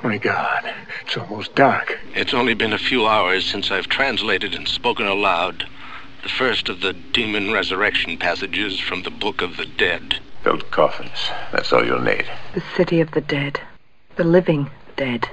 My God, it's almost dark. It's only been a few hours since I've translated and spoken aloud the first of the demon resurrection passages from the Book of the Dead. Build coffins. That's all you'll need. The city of the dead. The living dead.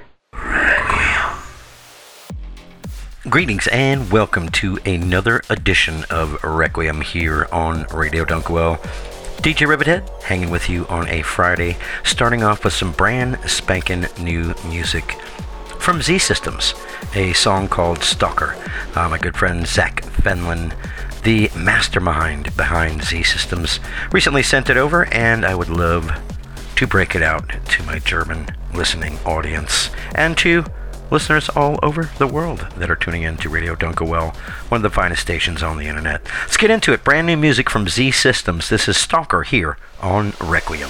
Greetings and welcome to another edition of Requiem here on Radio Dunkwell. DJ Rivethead hanging with you on a Friday, starting off with some brand spanking new music from Z Systems, a song called Stalker. My good friend Zach Fenlon, the mastermind behind Z Systems, recently sent it over, and I would love to break it out to my German listening audience and to listeners all over the world that are tuning in to Radio Dunkwell, one of the finest stations on the internet. Let's get into it. Brand new music from Z Systems. This is Stalker here on Requiem.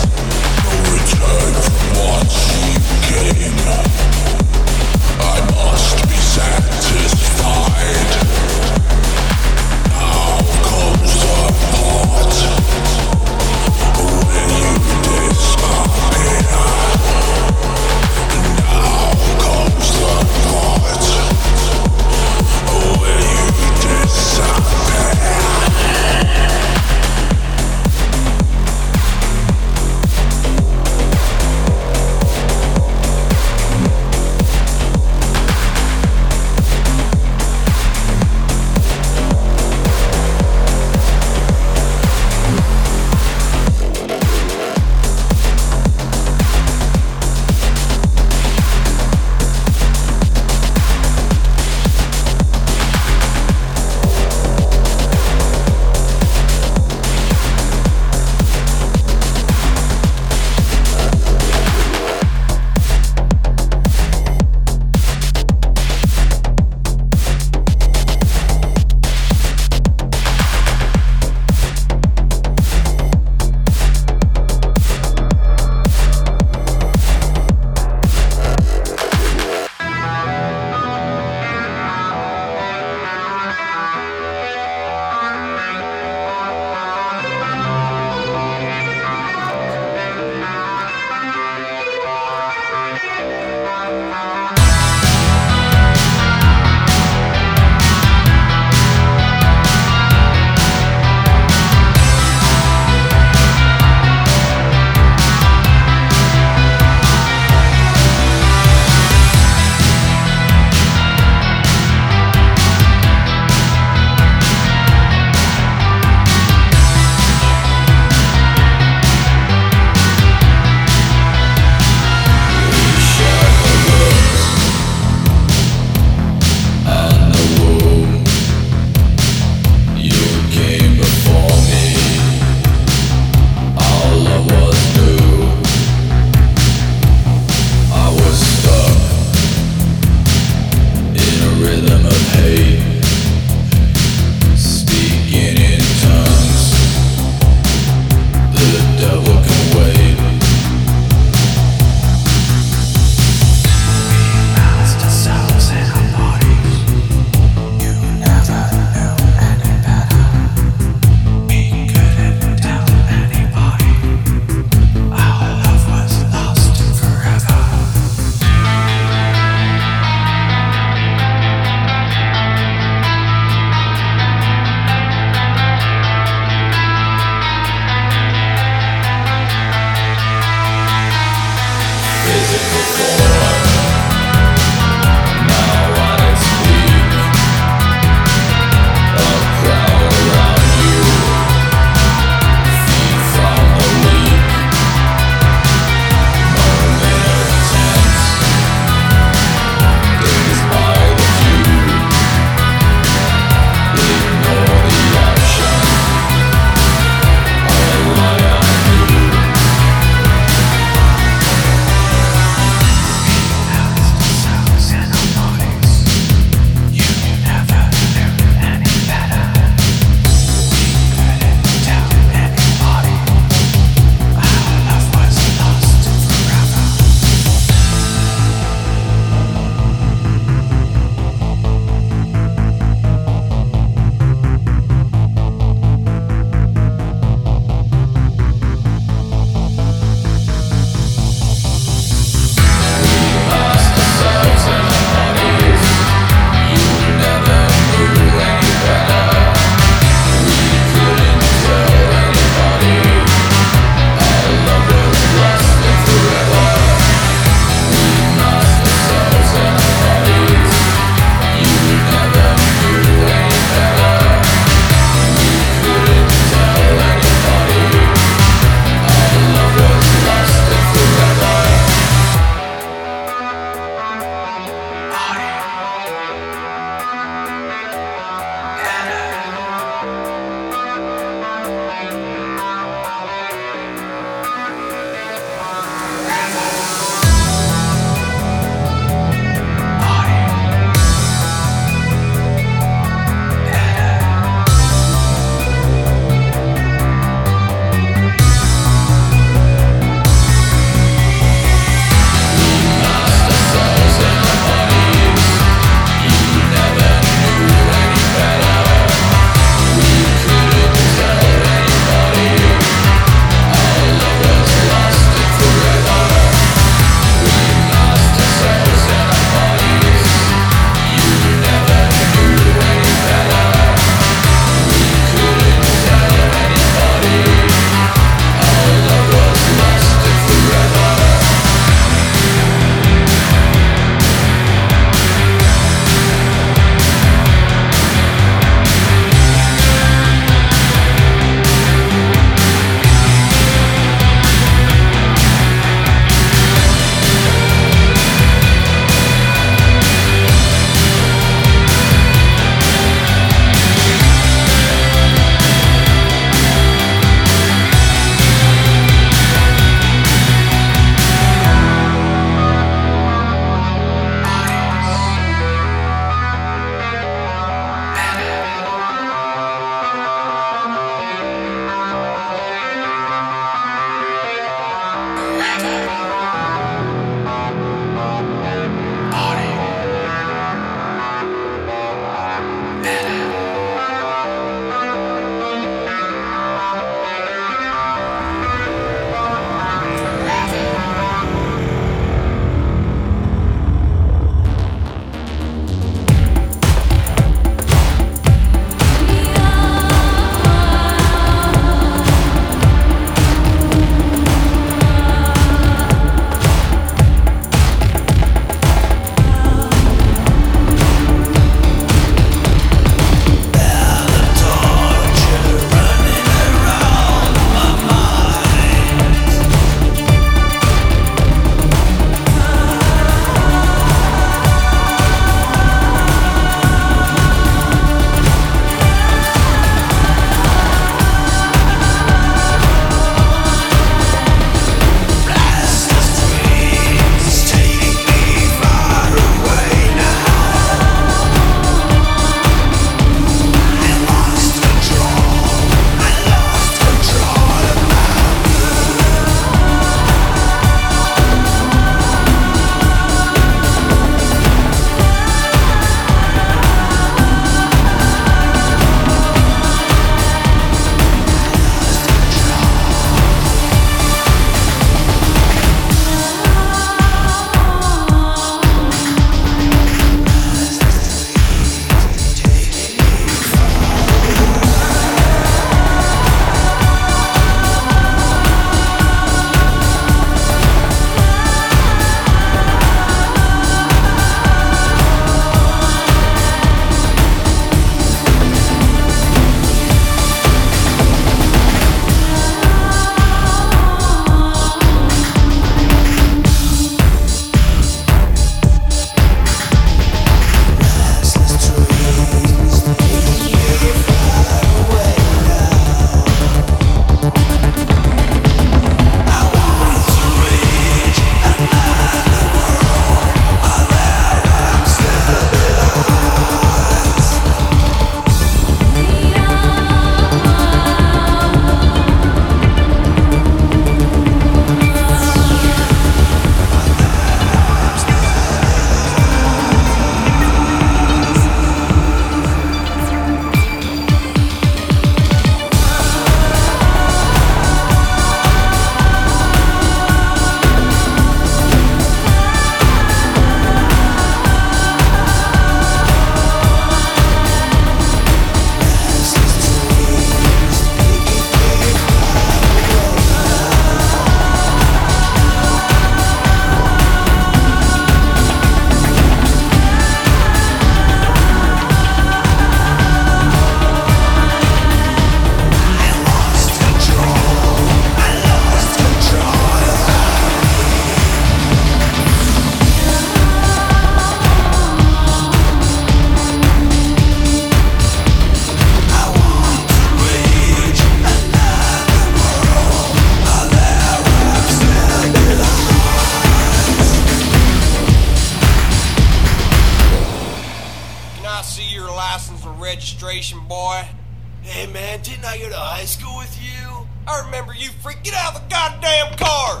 registration, boy. Hey, man, didn't I go to high school with you? I remember you, freak. Get out of the goddamn car!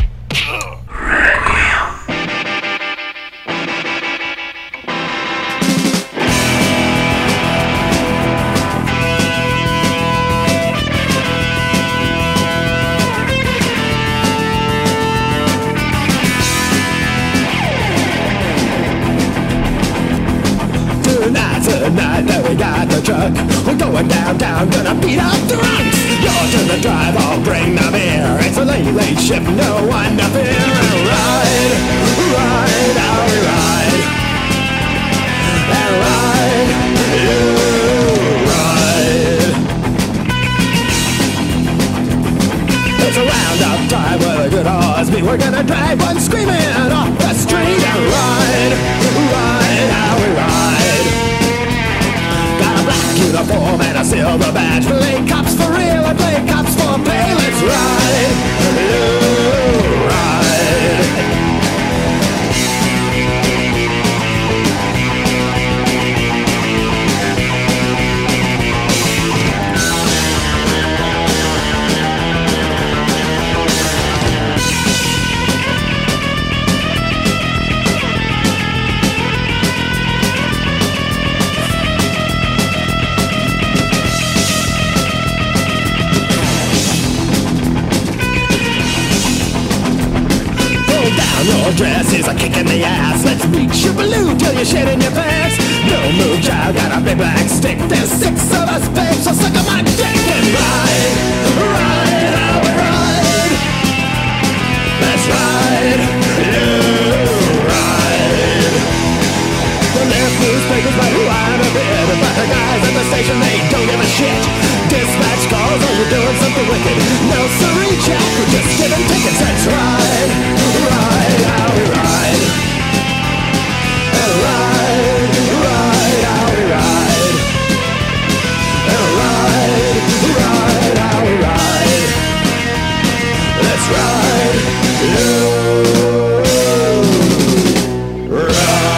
Tonight that we got the truck, we're going downtown, gonna beat up drunks. You're to the drive, I'll bring the beer. It's a late shift, no one to fear. And ride, ride, how we ride. And ride, you ride. It's a roundup time with a good horse beat. We're gonna drive one screaming off the street. And ride, ride, how we ride. Uniform and a silver badge. Play cops for real and play cops for pay. Let's ride, ride. Your dress is a kick in the ass. Let's reach your balloon till you're shit in your pants. No move, child, got a big black stick. There's 6 of us, babe, so suck on my dick and ride, ride, how we ride. Let's ride, you ride. The left newspapers might whine a bit, but the guys at the station, they don't give a shit. Dispatch calls, oh, you're doing something wicked. No, sorry, Jack, we're just giving tickets. Let's ride, ride, how we ride. And ride, ride, how we ride. And ride, ride, how we ride. Let's ride, you ride.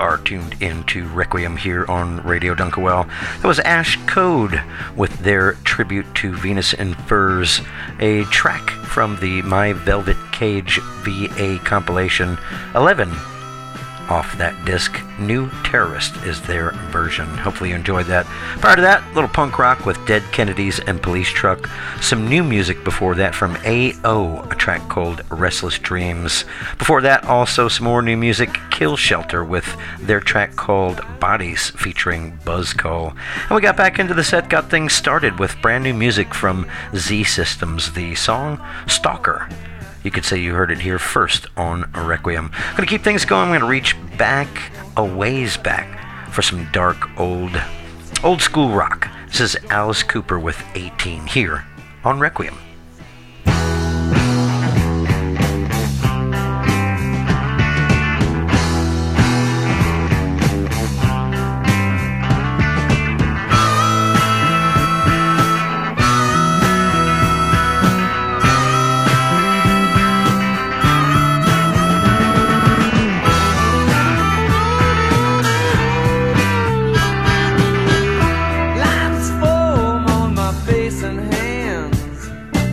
are tuned into Requiem here on Radio Dunkerwell. That was Ash Code with their tribute to Venus in Furs, a track from the My Velvet Cage VA compilation 11. Off that disc, New Terrorist is their version. Hopefully you enjoyed that. Prior to that, little punk rock with Dead Kennedys and Police Truck. Some new music before that from A.O., a track called Restless Dreams. Before that, also some more new music, Kill Shelter with their track called Bodies featuring Buzzcall. And we got back into the set, got things started with brand new music from Z Systems, the song Stalker. You could say you heard it here first on Requiem. I'm going to keep things going. I'm going to reach back, a ways back, for some dark, old school rock. This is Alice Cooper with 18 here on Requiem. Lines form on my face and hands.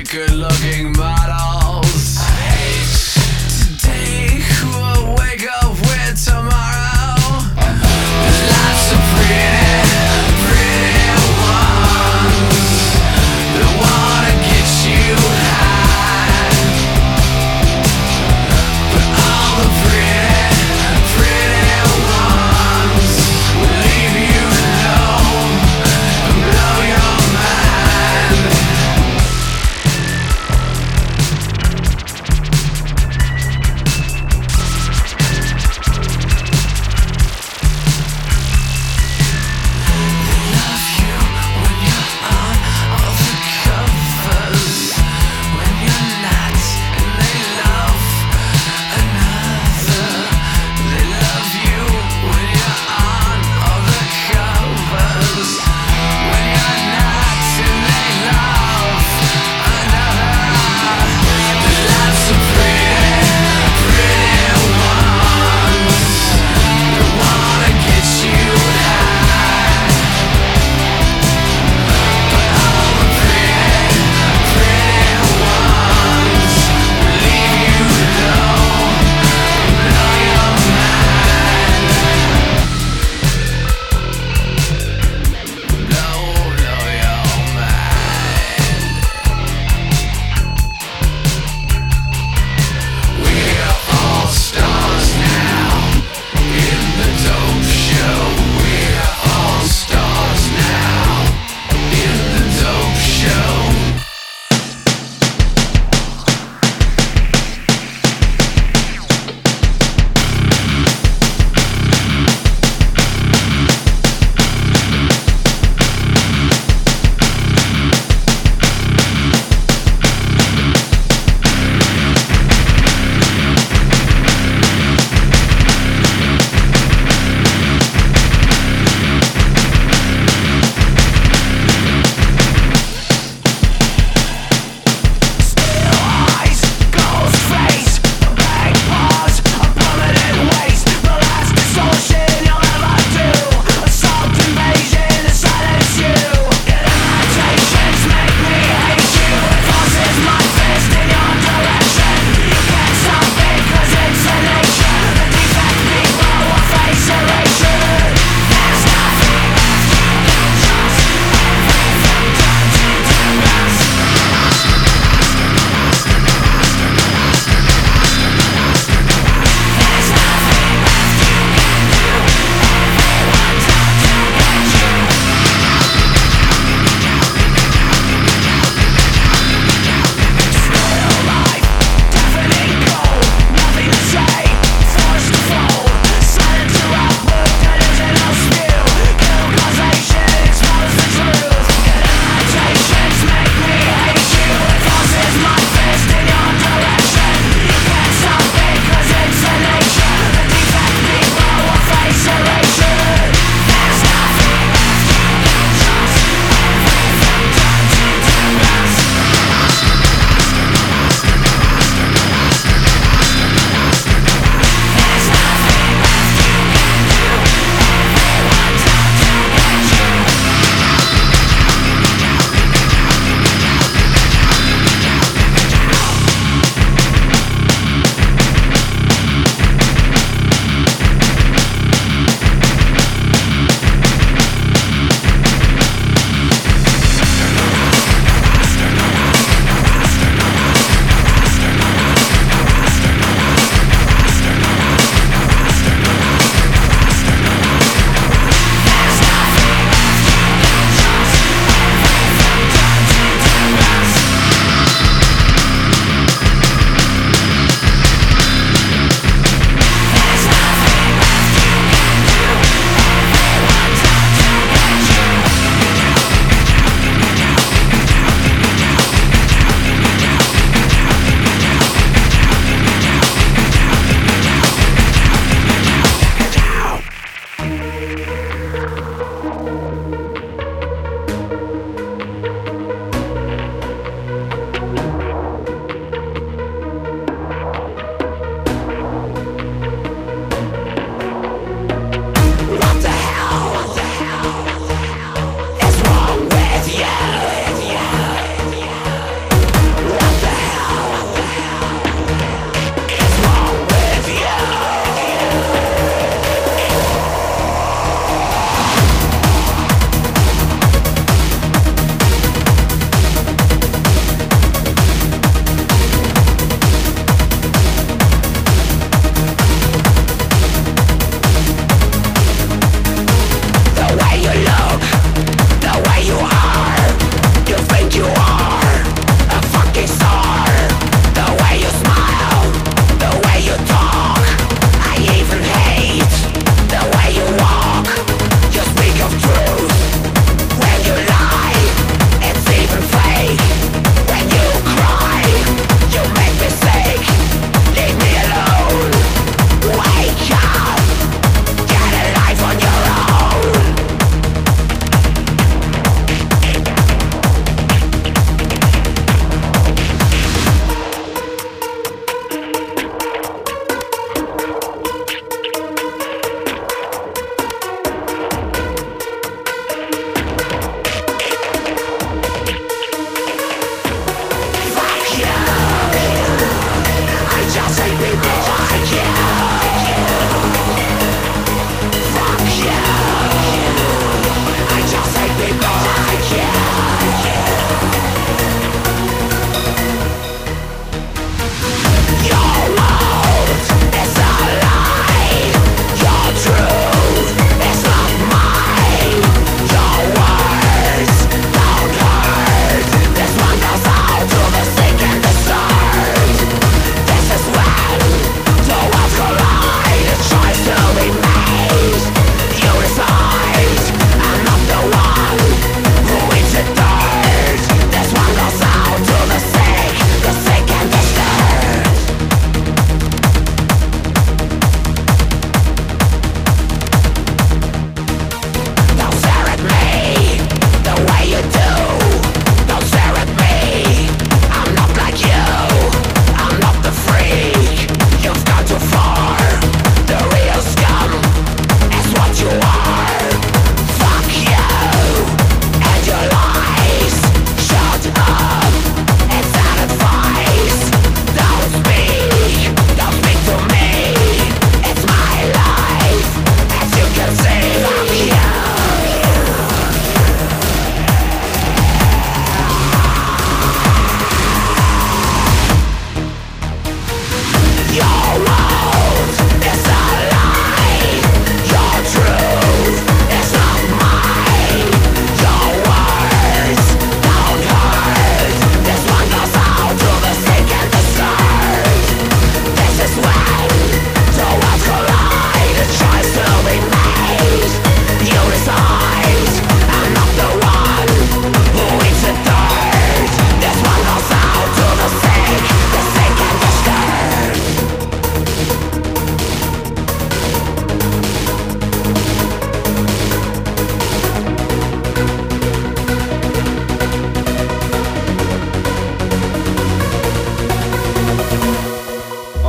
good-looking models. Today, who will wake up with tomorrow? Lots of pretty, pretty ones that wanna get you high. But all the pretty, pretty ones will leave you alone and blow your mind.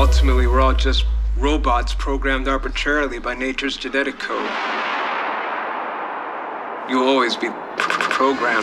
ultimately we're all just robots programmed arbitrarily by nature's genetic code. You'll always be programmed.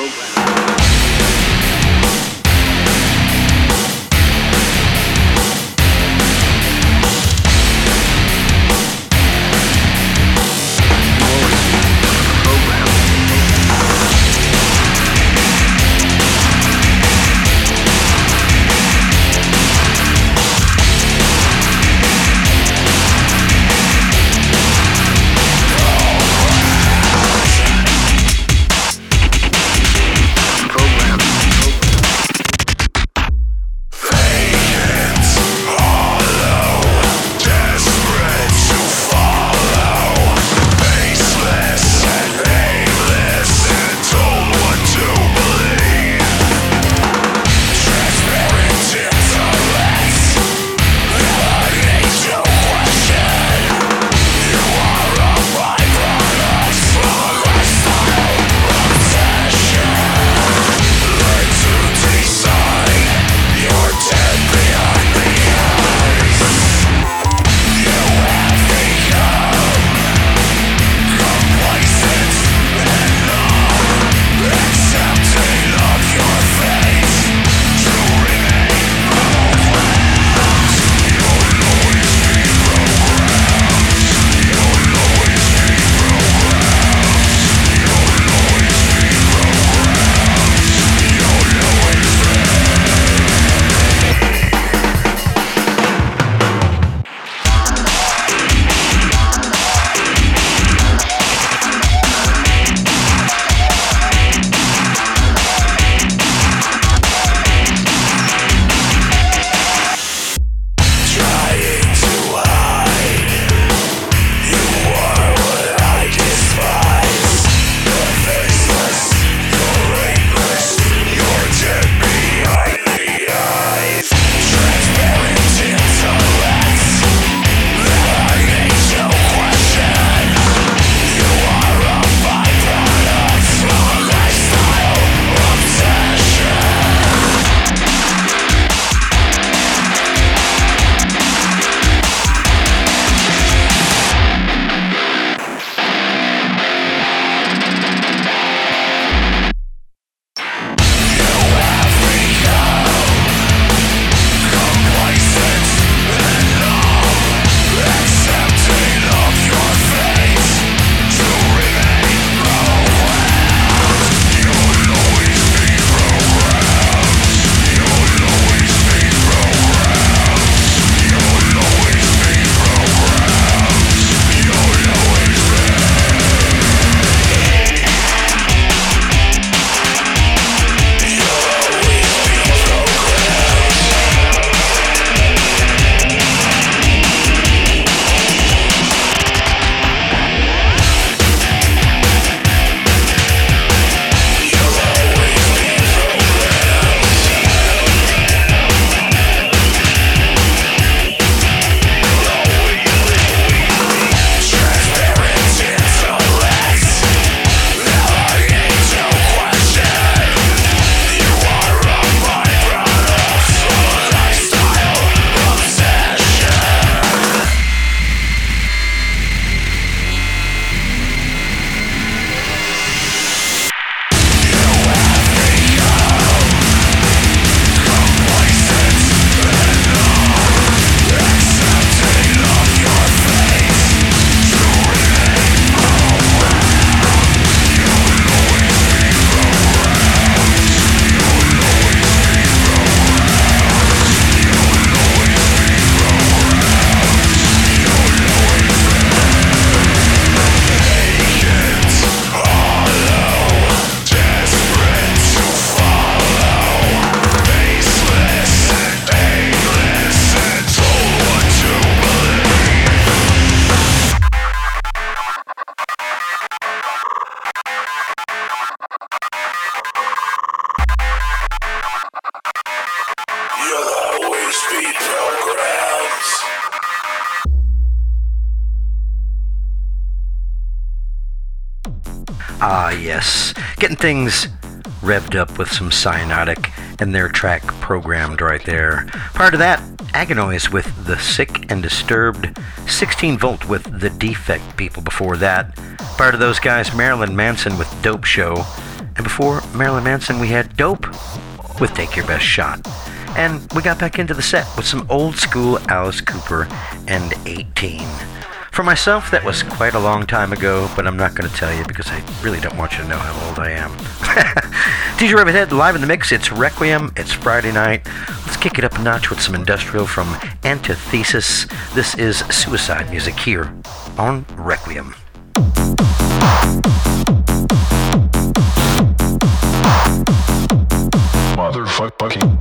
Ah, yes. Getting things revved up with some Cyanotic and their track Programmed right there. Part of that, Agonize with The Sick and Disturbed, 16 Volt with The Defect People before that. Prior to those guys, Marilyn Manson with Dope Show. And before Marilyn Manson, we had Dope with Take Your Best Shot. And we got back into the set with some old school Alice Cooper and 18. For myself, that was quite a long time ago, but I'm not going to tell you because I really don't want you to know how old I am. DJ Rabbit live in the mix. It's Requiem. It's Friday night. Let's kick it up a notch with some industrial from Antithesis. This is Suicide Music here on Requiem. Motherfucking.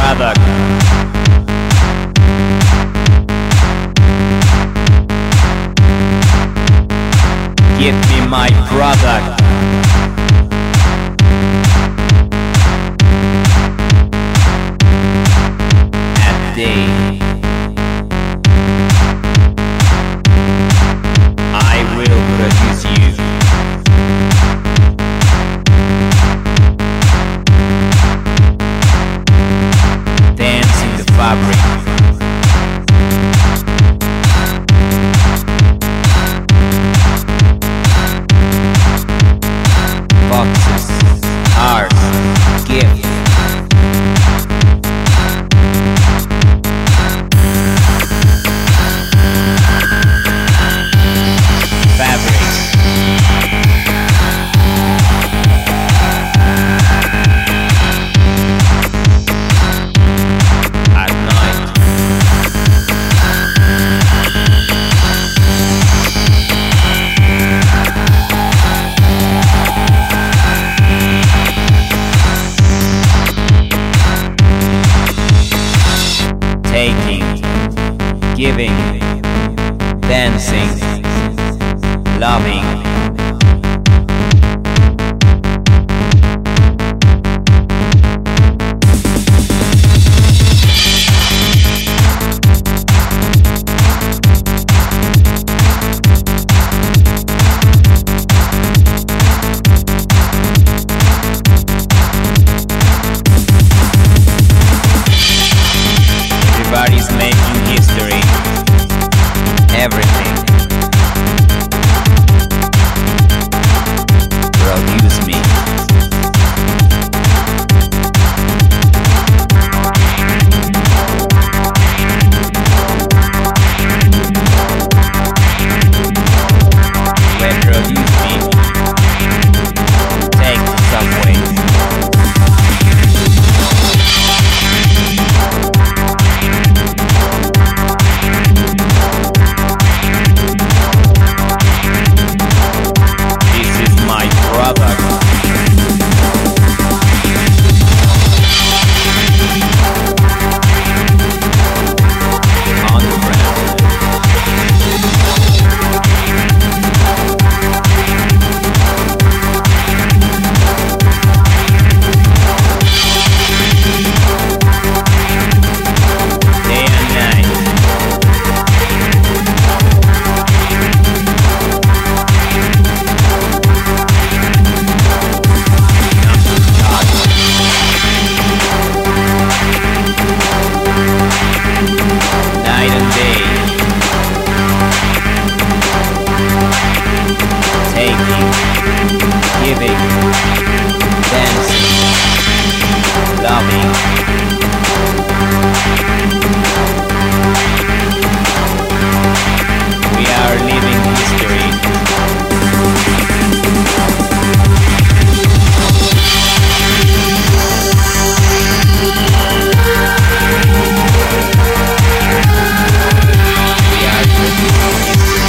product. Give me my product. At day, I will produce you. Dance in the fabric. Boxes, hearts, gifts. Fabrics. At night. Taking, giving, dancing, loving. Everybody's making history. Everything. Produce me. Reproduce me. Take the subway. This is my product. Day and night. Night and day. Taking, giving, dancing, loving. We are living history. We are producing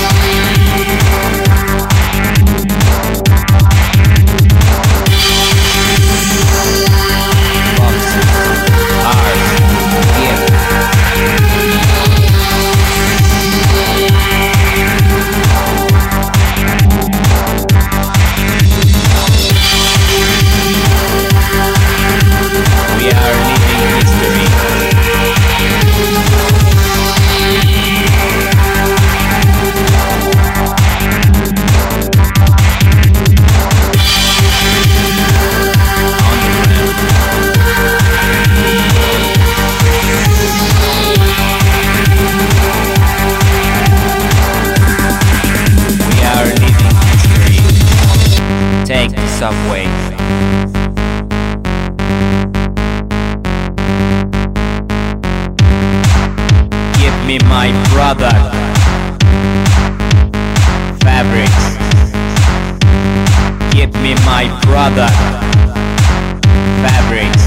boxes, hearts, gifts. We are living history. We are living history. Take the subway. Give me my product. Fabrics. Give me my product. Fabrics.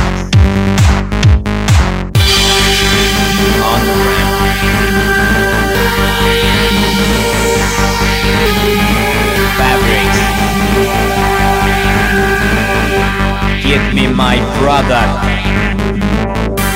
On the Fabrics. Give me my product.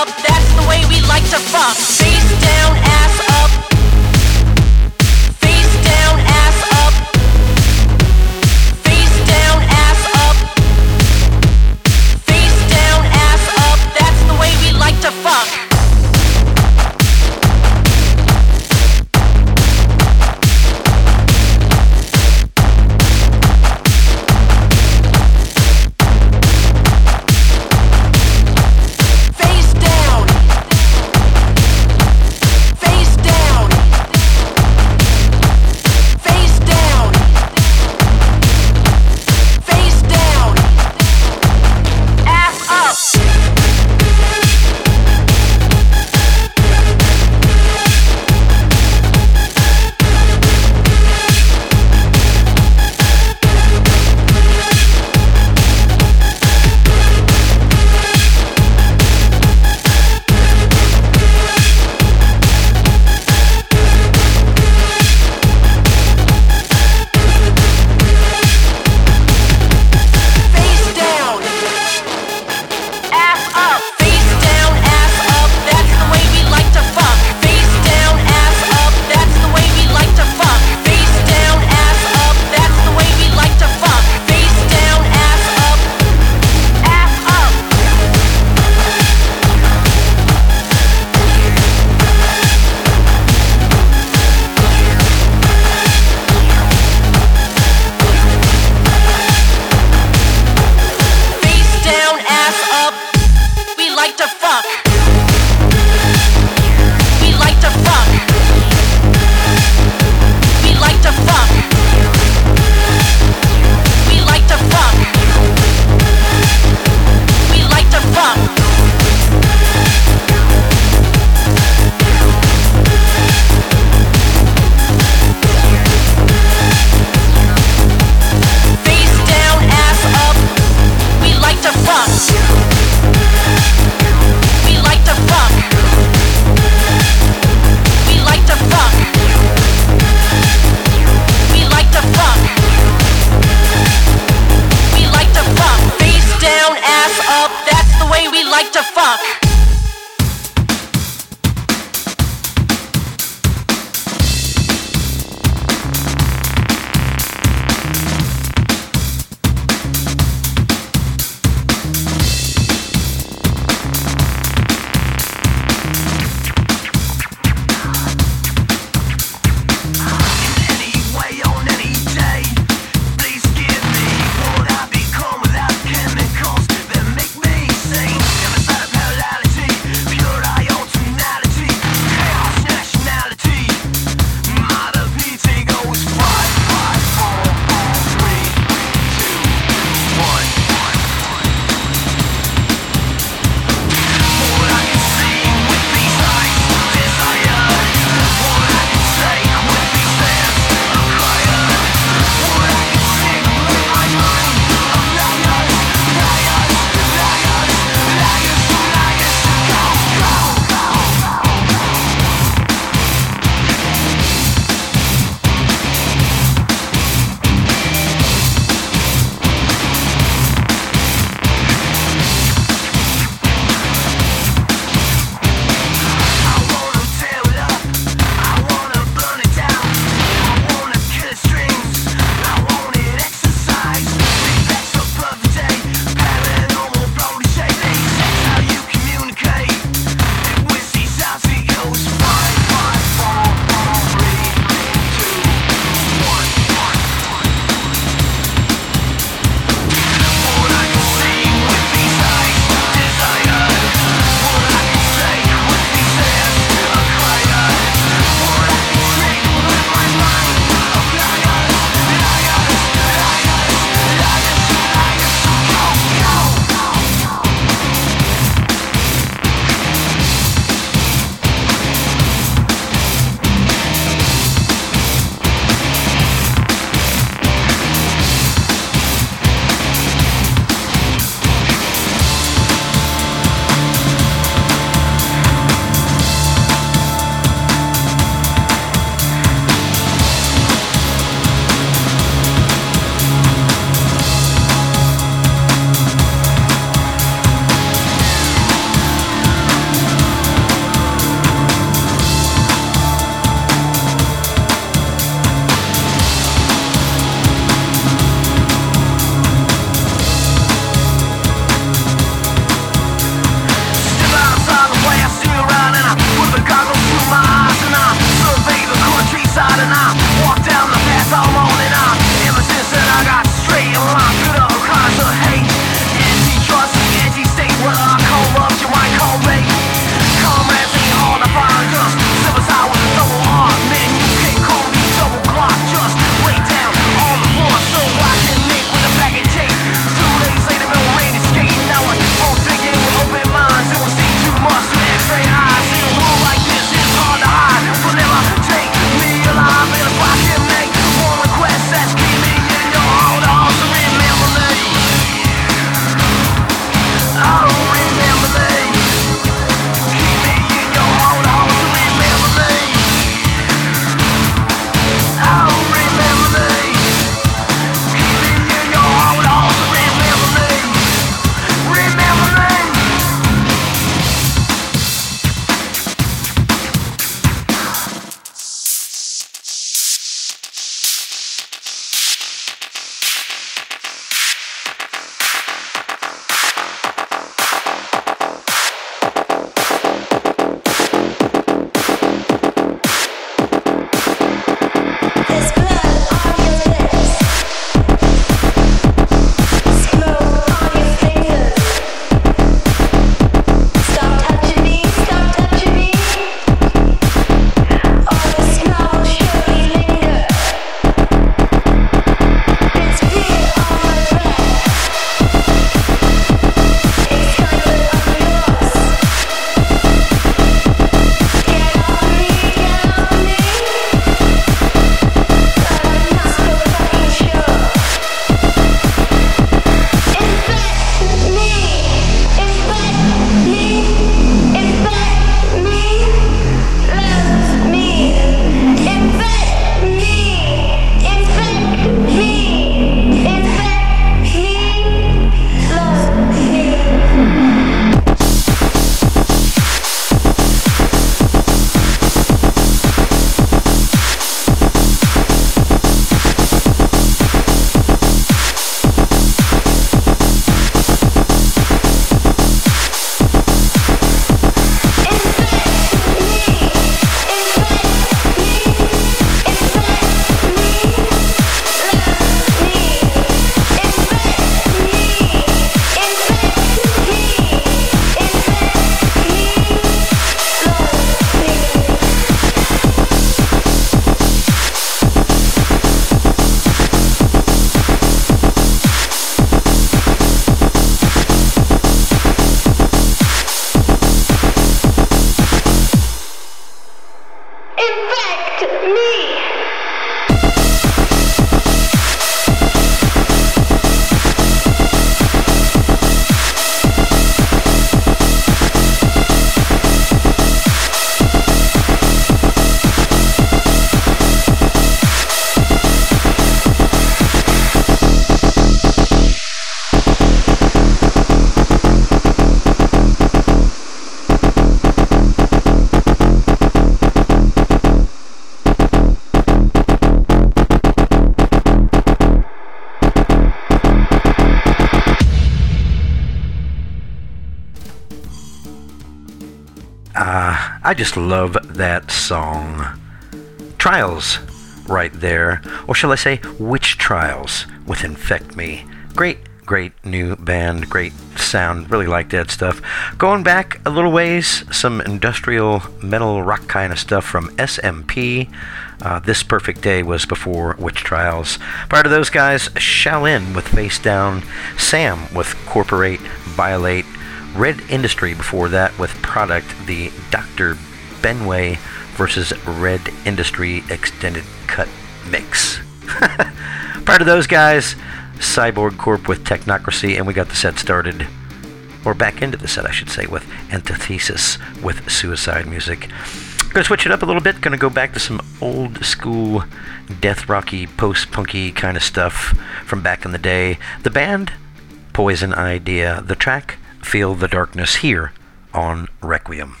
I just love that song. Trials, right there. Or shall I say, Witch Trials with Infect Me. Great new band, great sound. Really like that stuff. Going back a little ways, some industrial metal rock kind of stuff from SMP. This Perfect Day was before Witch Trials. Prior to those guys, Shaolin with Face Down, Sam with Corporate, Violate, Red Industry before that with Product, the Dr. Benway versus Red Industry Extended Cut Mix. Prior to those guys, Cyborg Corp with Technocracy, and we got the set started, or back into the set I should say, with Antithesis with Suicide Music. Gonna switch it up a little bit, gonna go back to some old school death rocky, post-punky kind of stuff from back in the day. The band, Poison Idea, the track, Feel the Darkness, here on Requiem.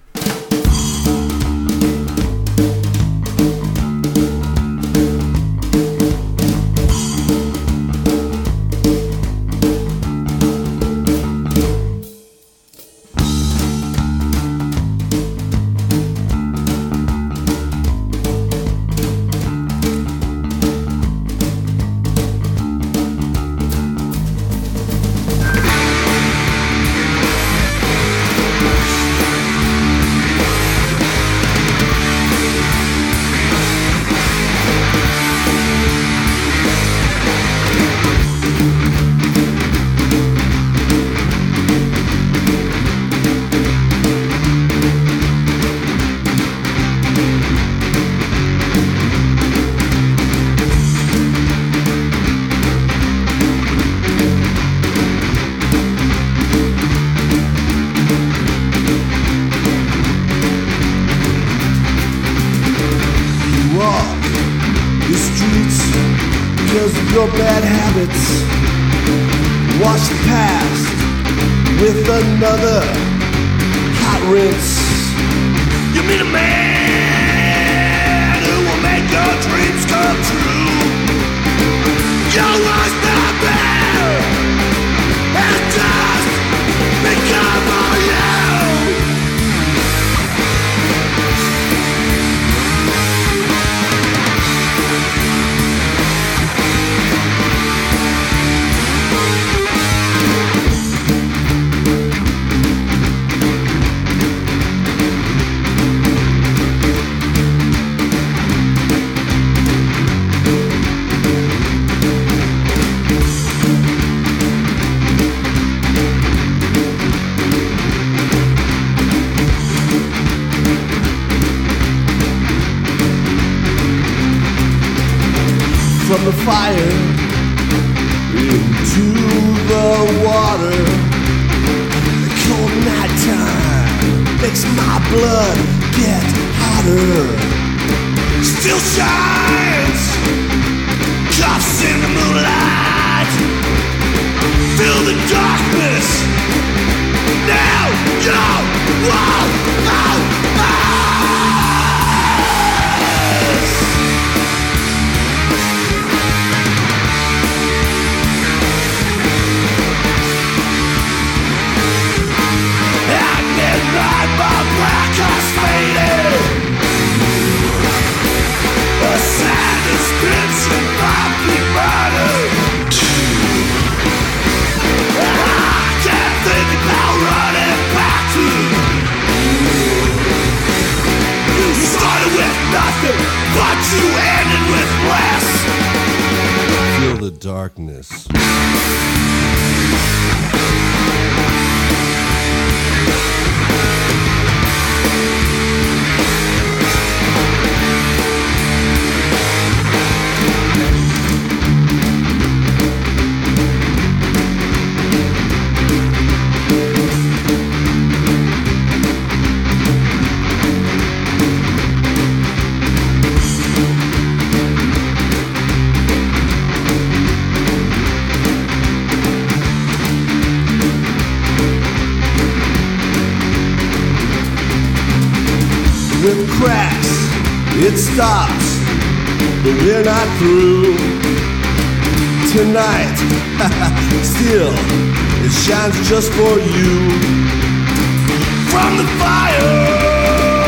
your bad habits. Wash the past with another hot rinse. You meet a man who will make your dreams come true. Your worst nightmare has just become all you. From the fire into the water, the cold night time makes my blood get hotter. Still shines, cuffs in the moonlight. Feel the darkness. Now you're wrong. But you ended with less. Feel the darkness. With cracks, it stops, but we're not through. Tonight, still, it shines just for you. From the fire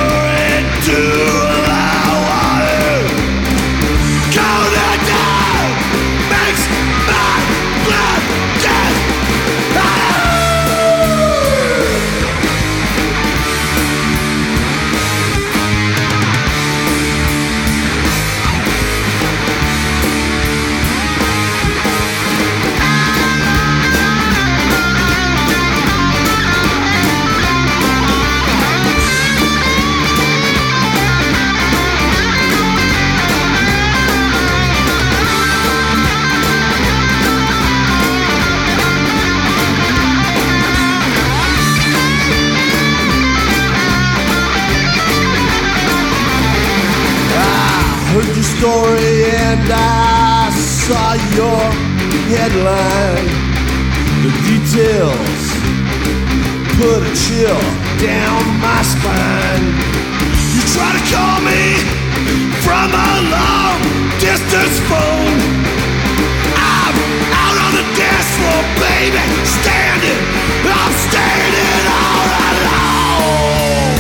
Story and I saw your headline. The details put a chill down my spine. You try to call me from a long distance phone. I'm out on the dance floor, baby, standing. I'm standing all alone.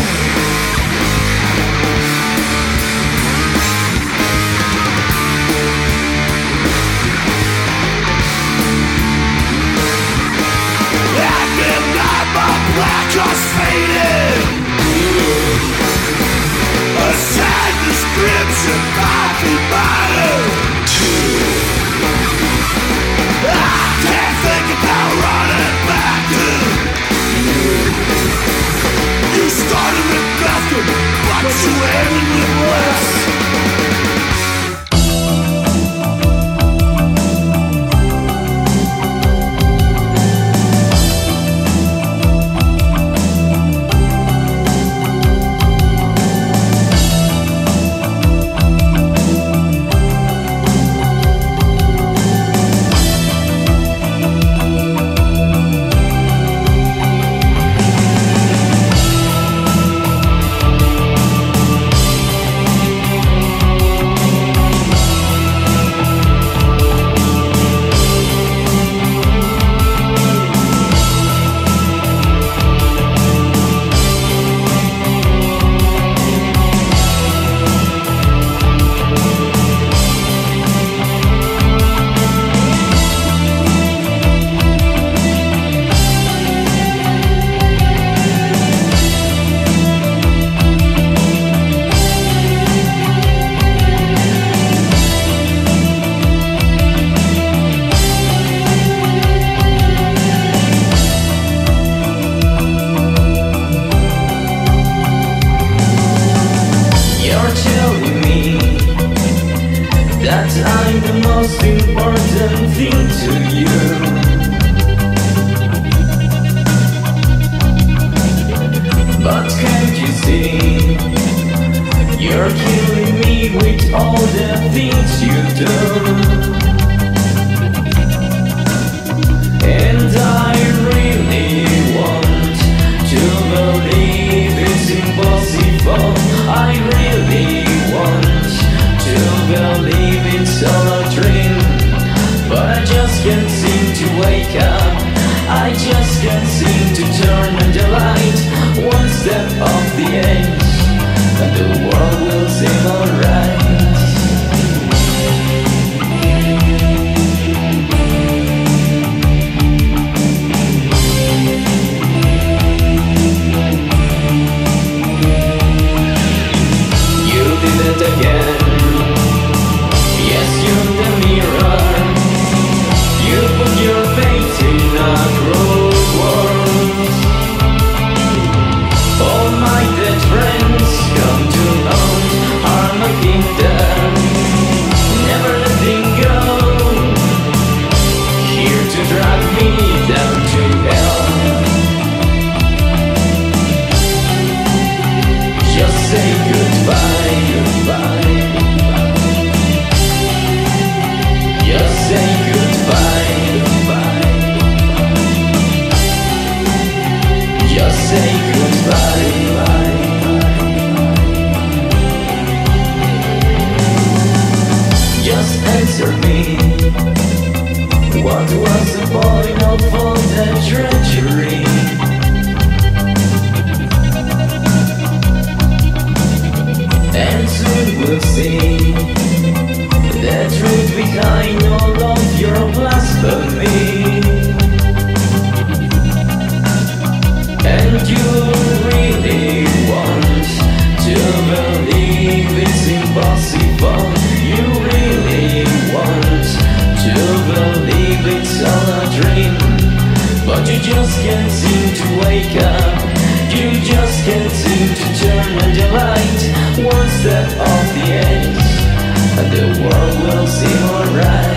Black horse faded. A sad description might be minor. I can't think about running back to you. You started with nothing, but you ended with less. and the world will seem alright.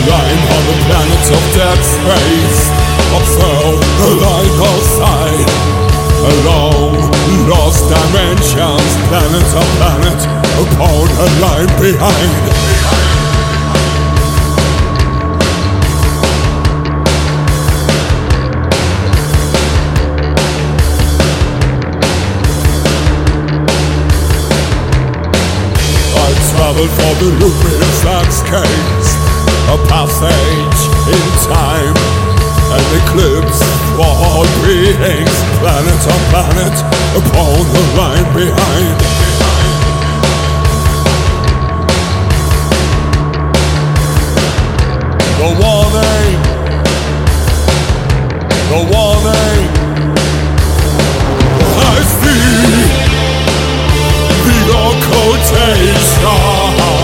line on the planet of dead space. Observe the line outside. Along lost dimensions, planet of planet, upon a line behind. Travel for the luminous landscapes, a passage in time, an eclipse for all beings, planet on planet, upon the line behind. The warning, the warning, I see the occultation.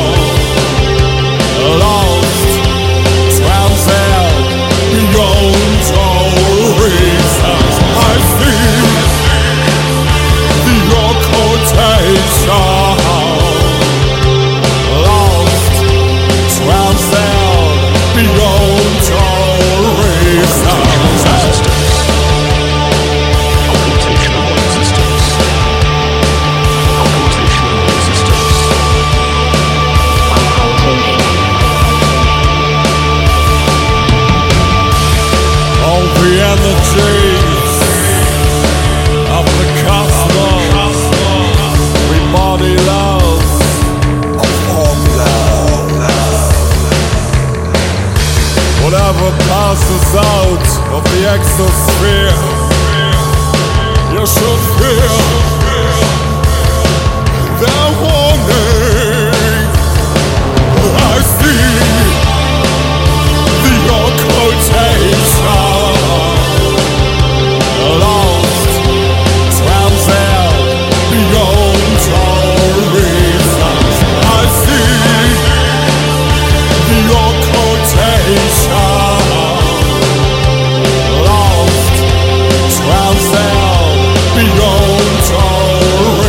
Lost, transcend beyond all reasons. I see the occultation. Lost, transcend beyond all reasons. Occultational existence. Occultational existence. All the energies of the cosmos, we body love, of love. Whatever passes out of the exosphere, you should feel their warning. I see the occultation. Lost, transcend beyond all reasons. I see the occultation. Lost, transcend beyond all reasons.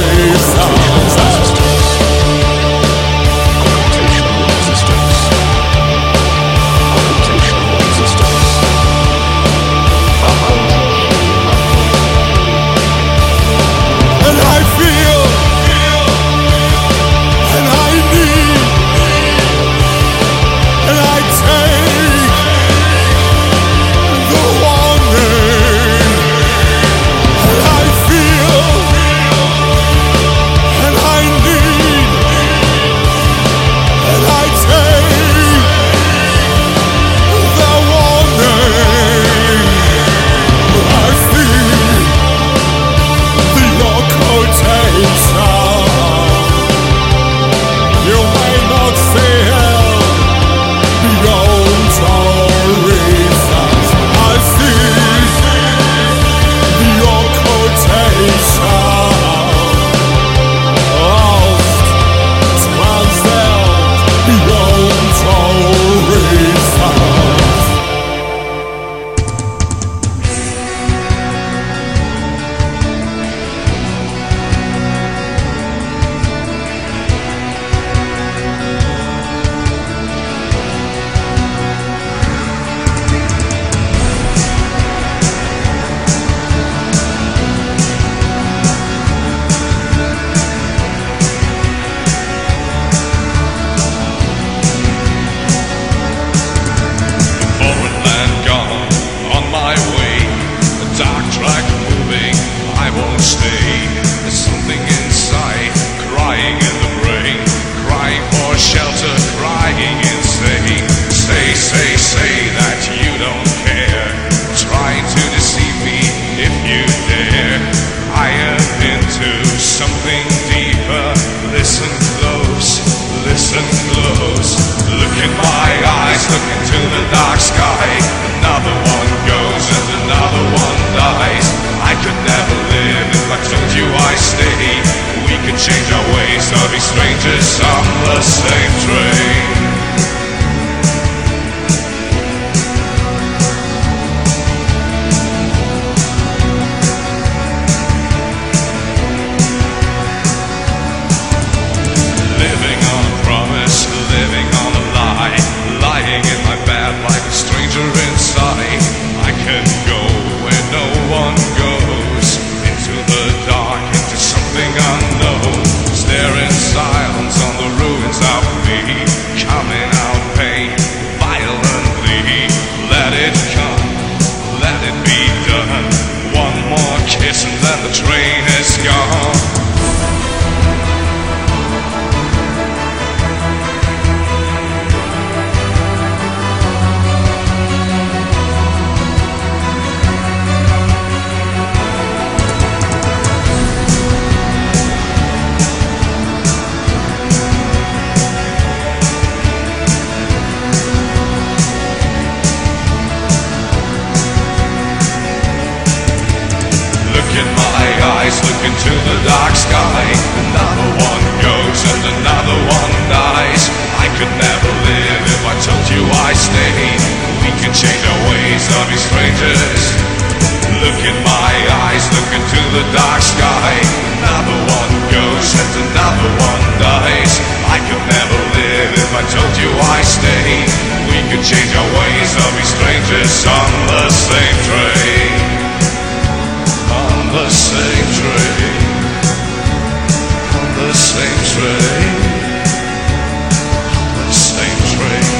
stay. We can change our ways, not be strangers. Look in my eyes, look into the dark sky. Another one goes and another one dies. I could never live if I told you I stay. We could change our ways, not be strangers on the same train. On the same train. On the same train. On the same train.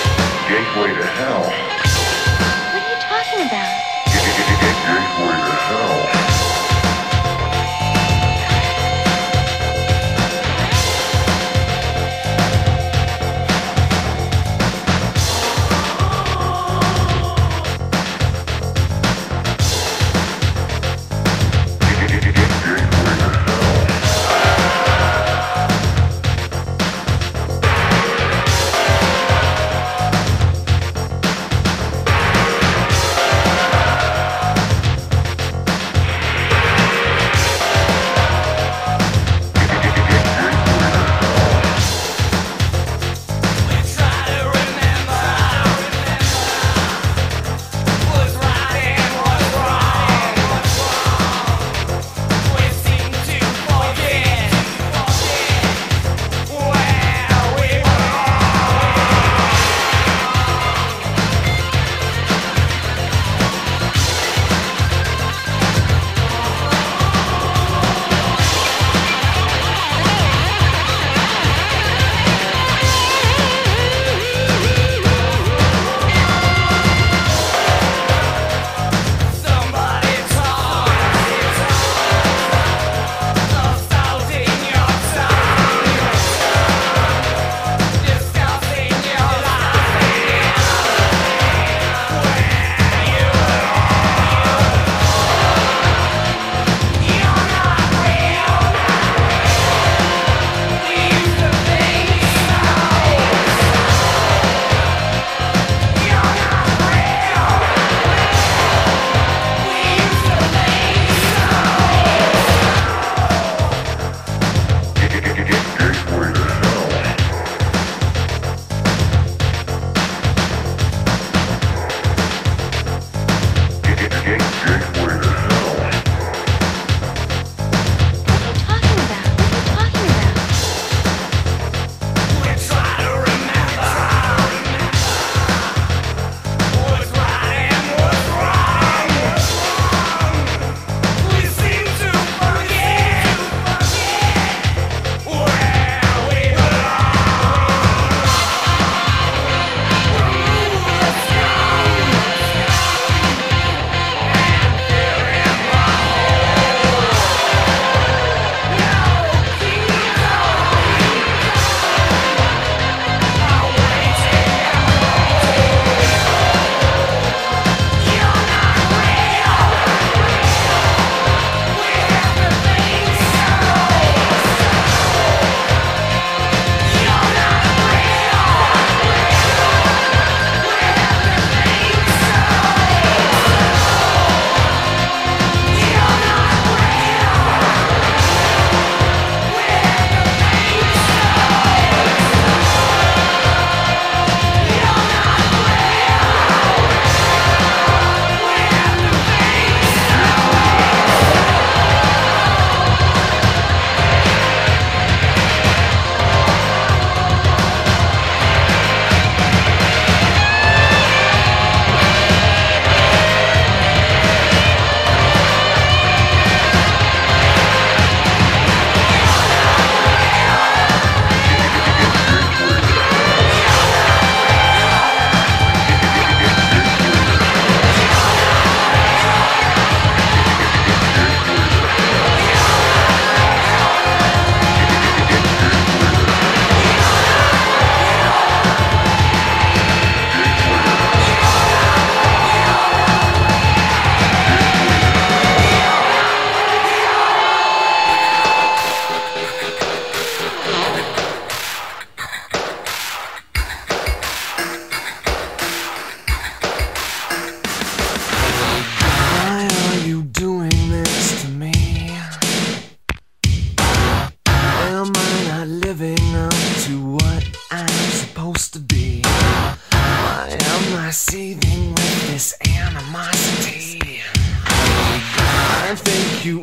Gateway to hell. What are you talking about? Gateway to hell.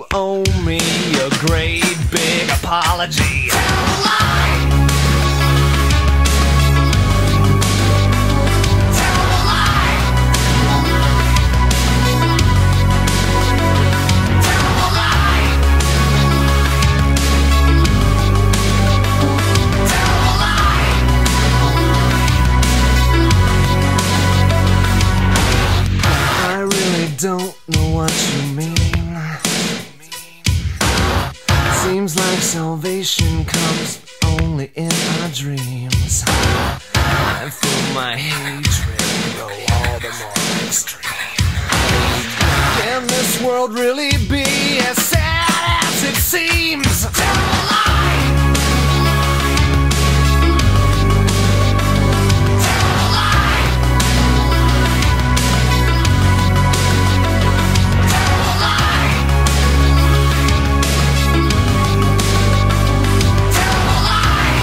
owe me a great big apology. Tell a lie. Tell a lie. Tell a lie. Tell a lie. I really don't know what you mean. Seems like salvation comes only in our dreams. I feel my hatred go all the more extreme. Can this world really be as sad as it seems? Tell a lie. Tell a lie. Tell a lie. Tell a lie.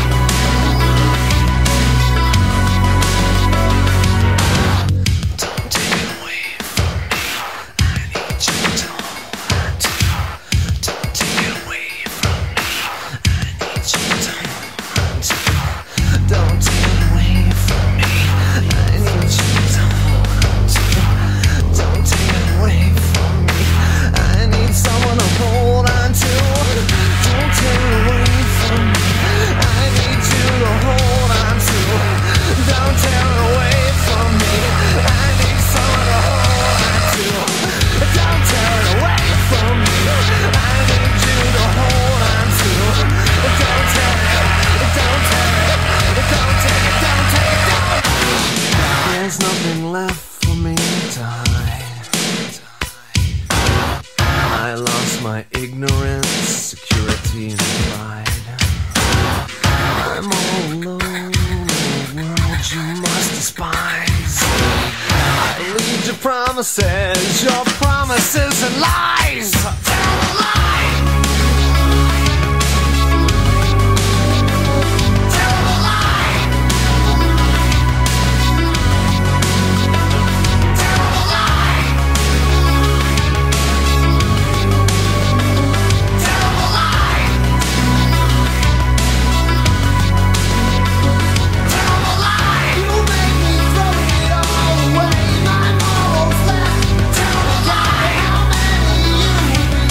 Don't take it away from me. I need you to hold on to. Don't take it away from me. I need you to hold on to. Don't take it away from me. I need you to hold on to. Don't take it away from me. I need someone to hold on to. Don't take it away from me. I need you to hold on to. Don't tear it away from me. I need someone to hold on to. Don't tear it away from me. I need you to hold on to. Don't tear it. Don't tear it. Don't take it. Don't take it. Don't. There's nothing left for me to hide. I lost my ignorance, security, and pride. I'm all alone in a world you must despise. I lead your promises and lies. Tell a lie. Tell a lie. Tell a lie. Tell a lie. Tell a lie. You make me throw it all away. My morals left. Tell a lie. How many you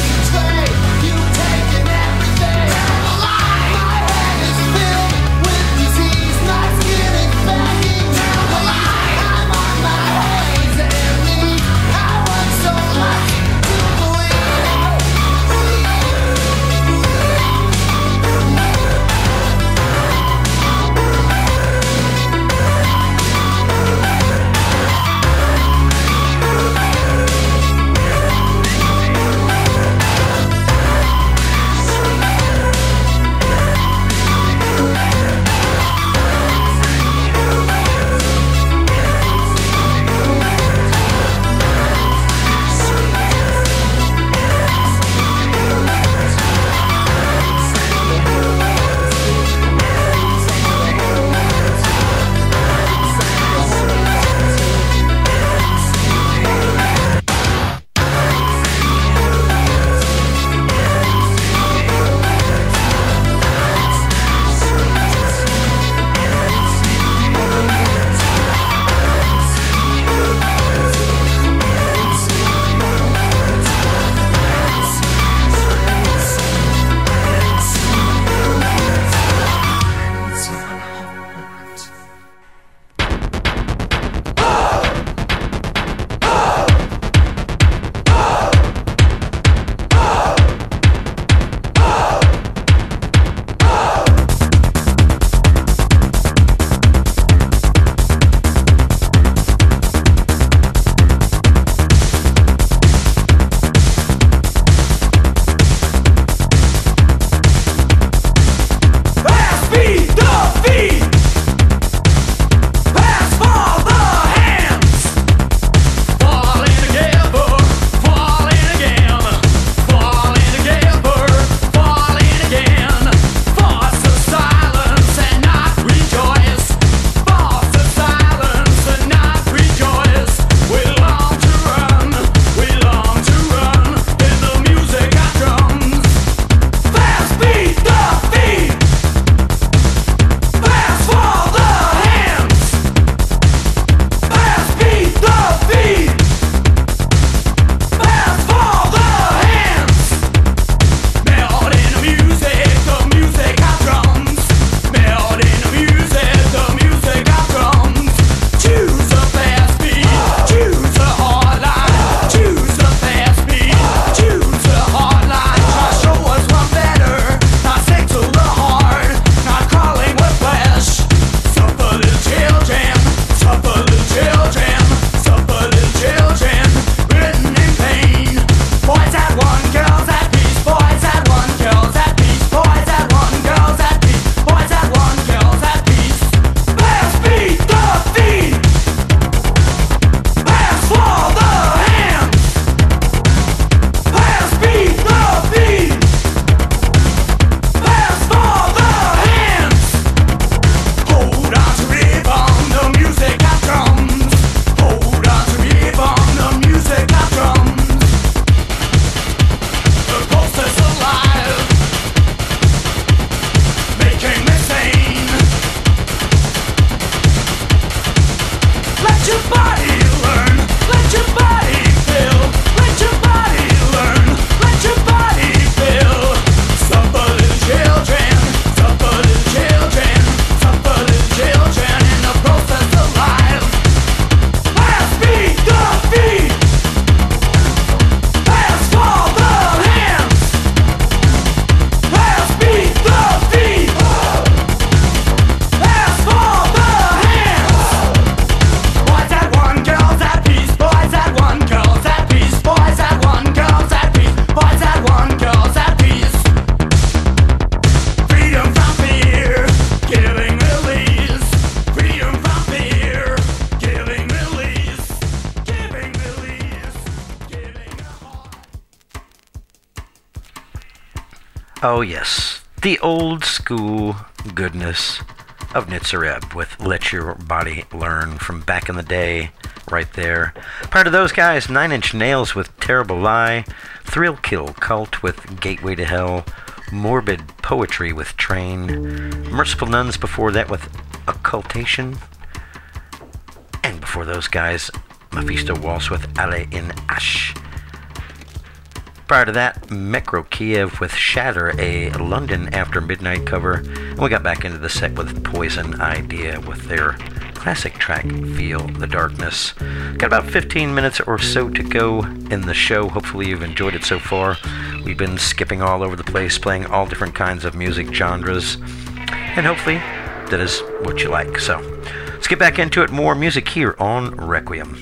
Oh yes, the old school goodness of Nitzareb with Let Your Body Learn from back in the day, right there. Part of those guys, 9 Inch Nails with Terrible Lie, Thrill Kill Cult with Gateway to Hell, Morbid Poetry with Train, Merciful Nuns before that with Occultation, and before those guys, Mephisto Waltz with Ale in Ash. Prior to that, Mekro Kiev with Shatter, a London After Midnight cover. And we got back into the set with Poison Idea with their classic track, Feel the Darkness. Got about 15 minutes or so to go in the show. Hopefully you've enjoyed it so far. We've been skipping all over the place, playing all different kinds of music genres. And hopefully that is what you like. So let's get back into it. More music here on Requiem.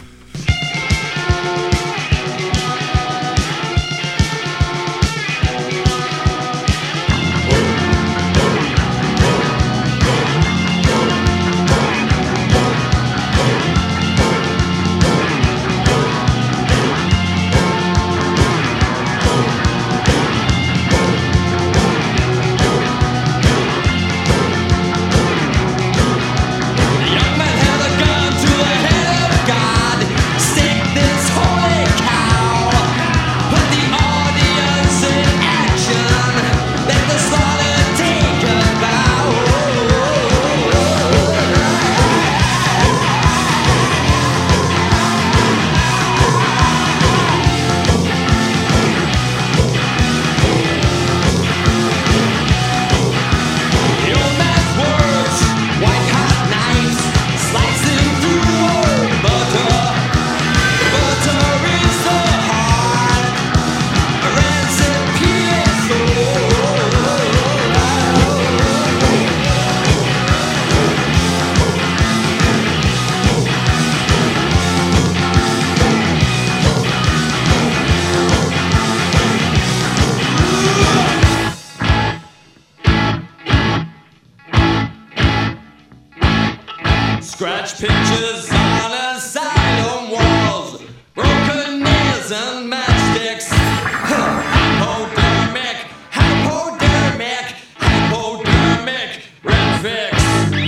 Scratch pictures on asylum walls, broken nails and matchsticks. Hypodermic, hypodermic, hypodermic, red fix.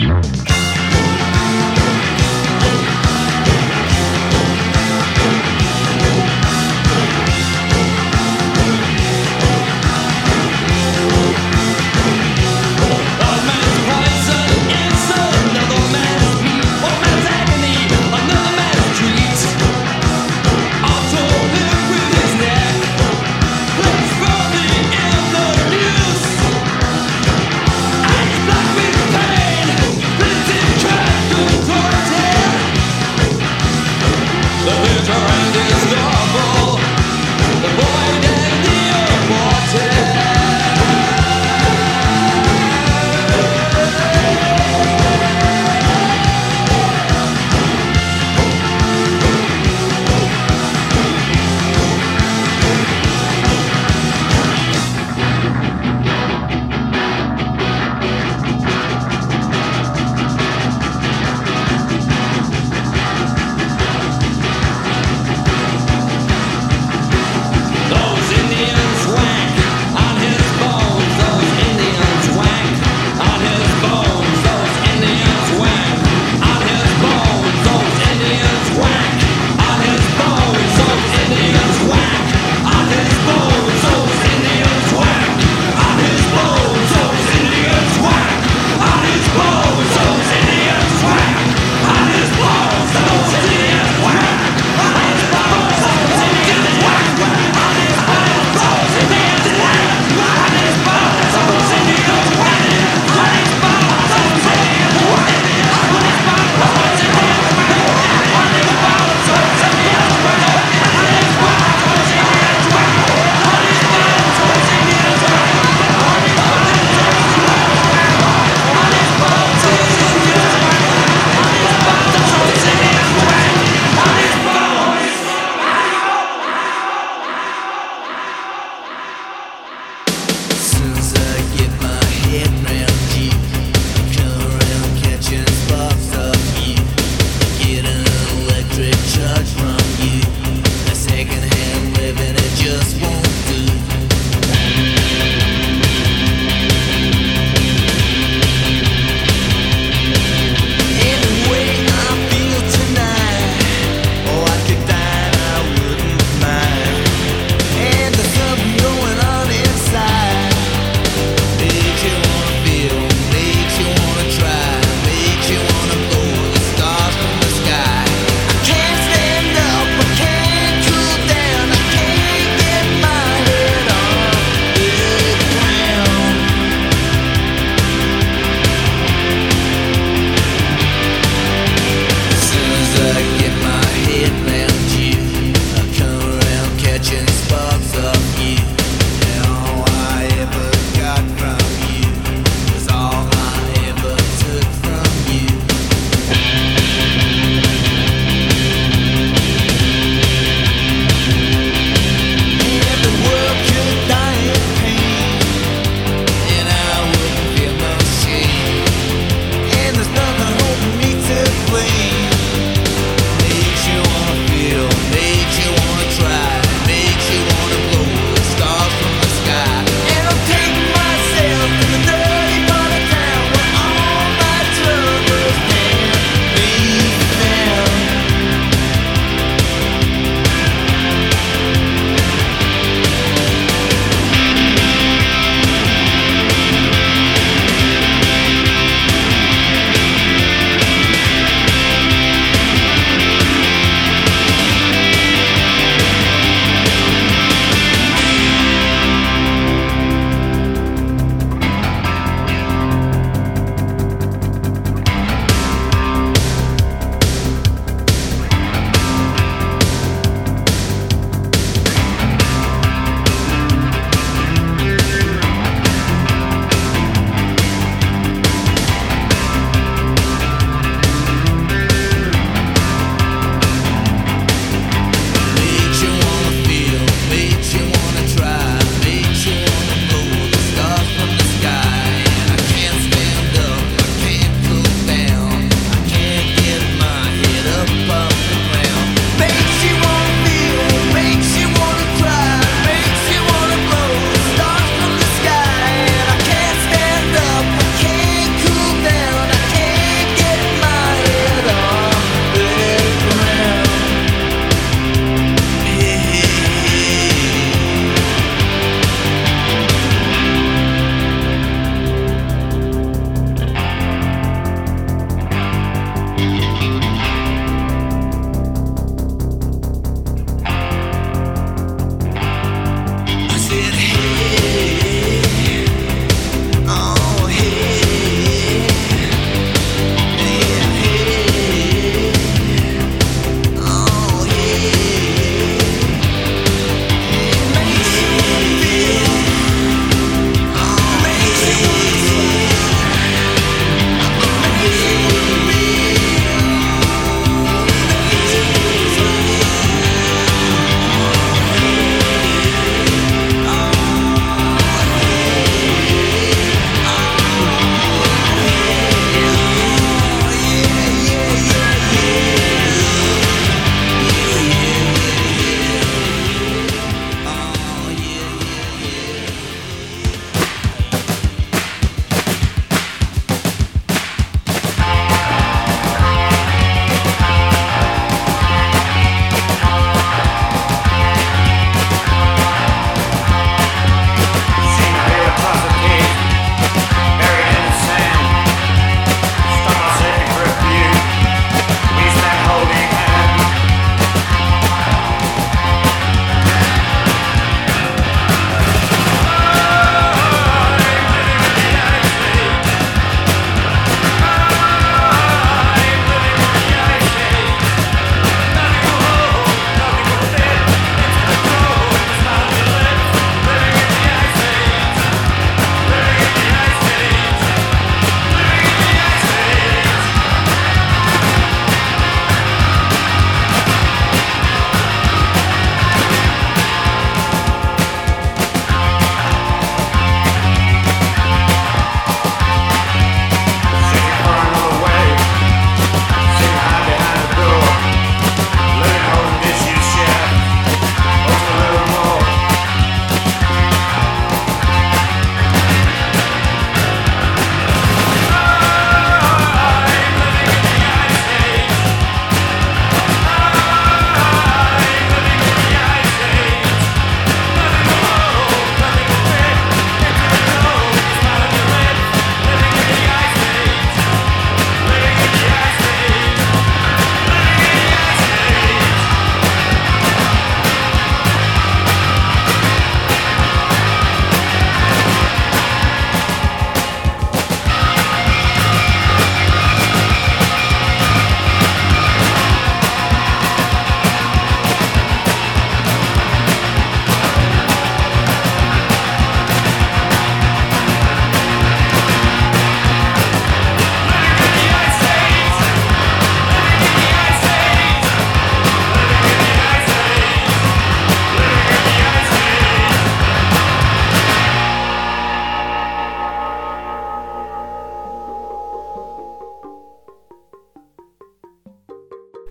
One man's poison is another man's meat. One man's agony, another man's treat. Also live with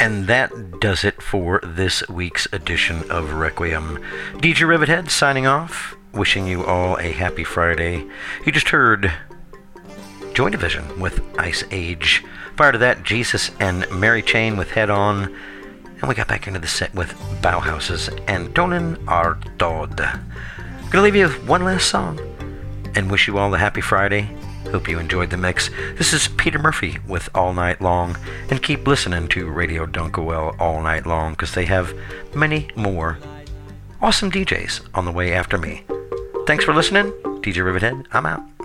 And that does it for this week's edition of Requiem. DJ Rivethead signing off, wishing you all a happy Friday. You just heard Joy Division with Ice Age. Prior to that, Jesus and Mary Chain with Head On. And we got back into the set with Bauhaus's Antonin Artaud. Gonna leave you with one last song and wish you all a happy Friday. Hope you enjoyed the mix. This is Peter Murphy with All Night Long. And keep listening to Radio Dunkwell all night long, because they have many more awesome DJs on the way after me. Thanks for listening. DJ Rivethead, I'm out.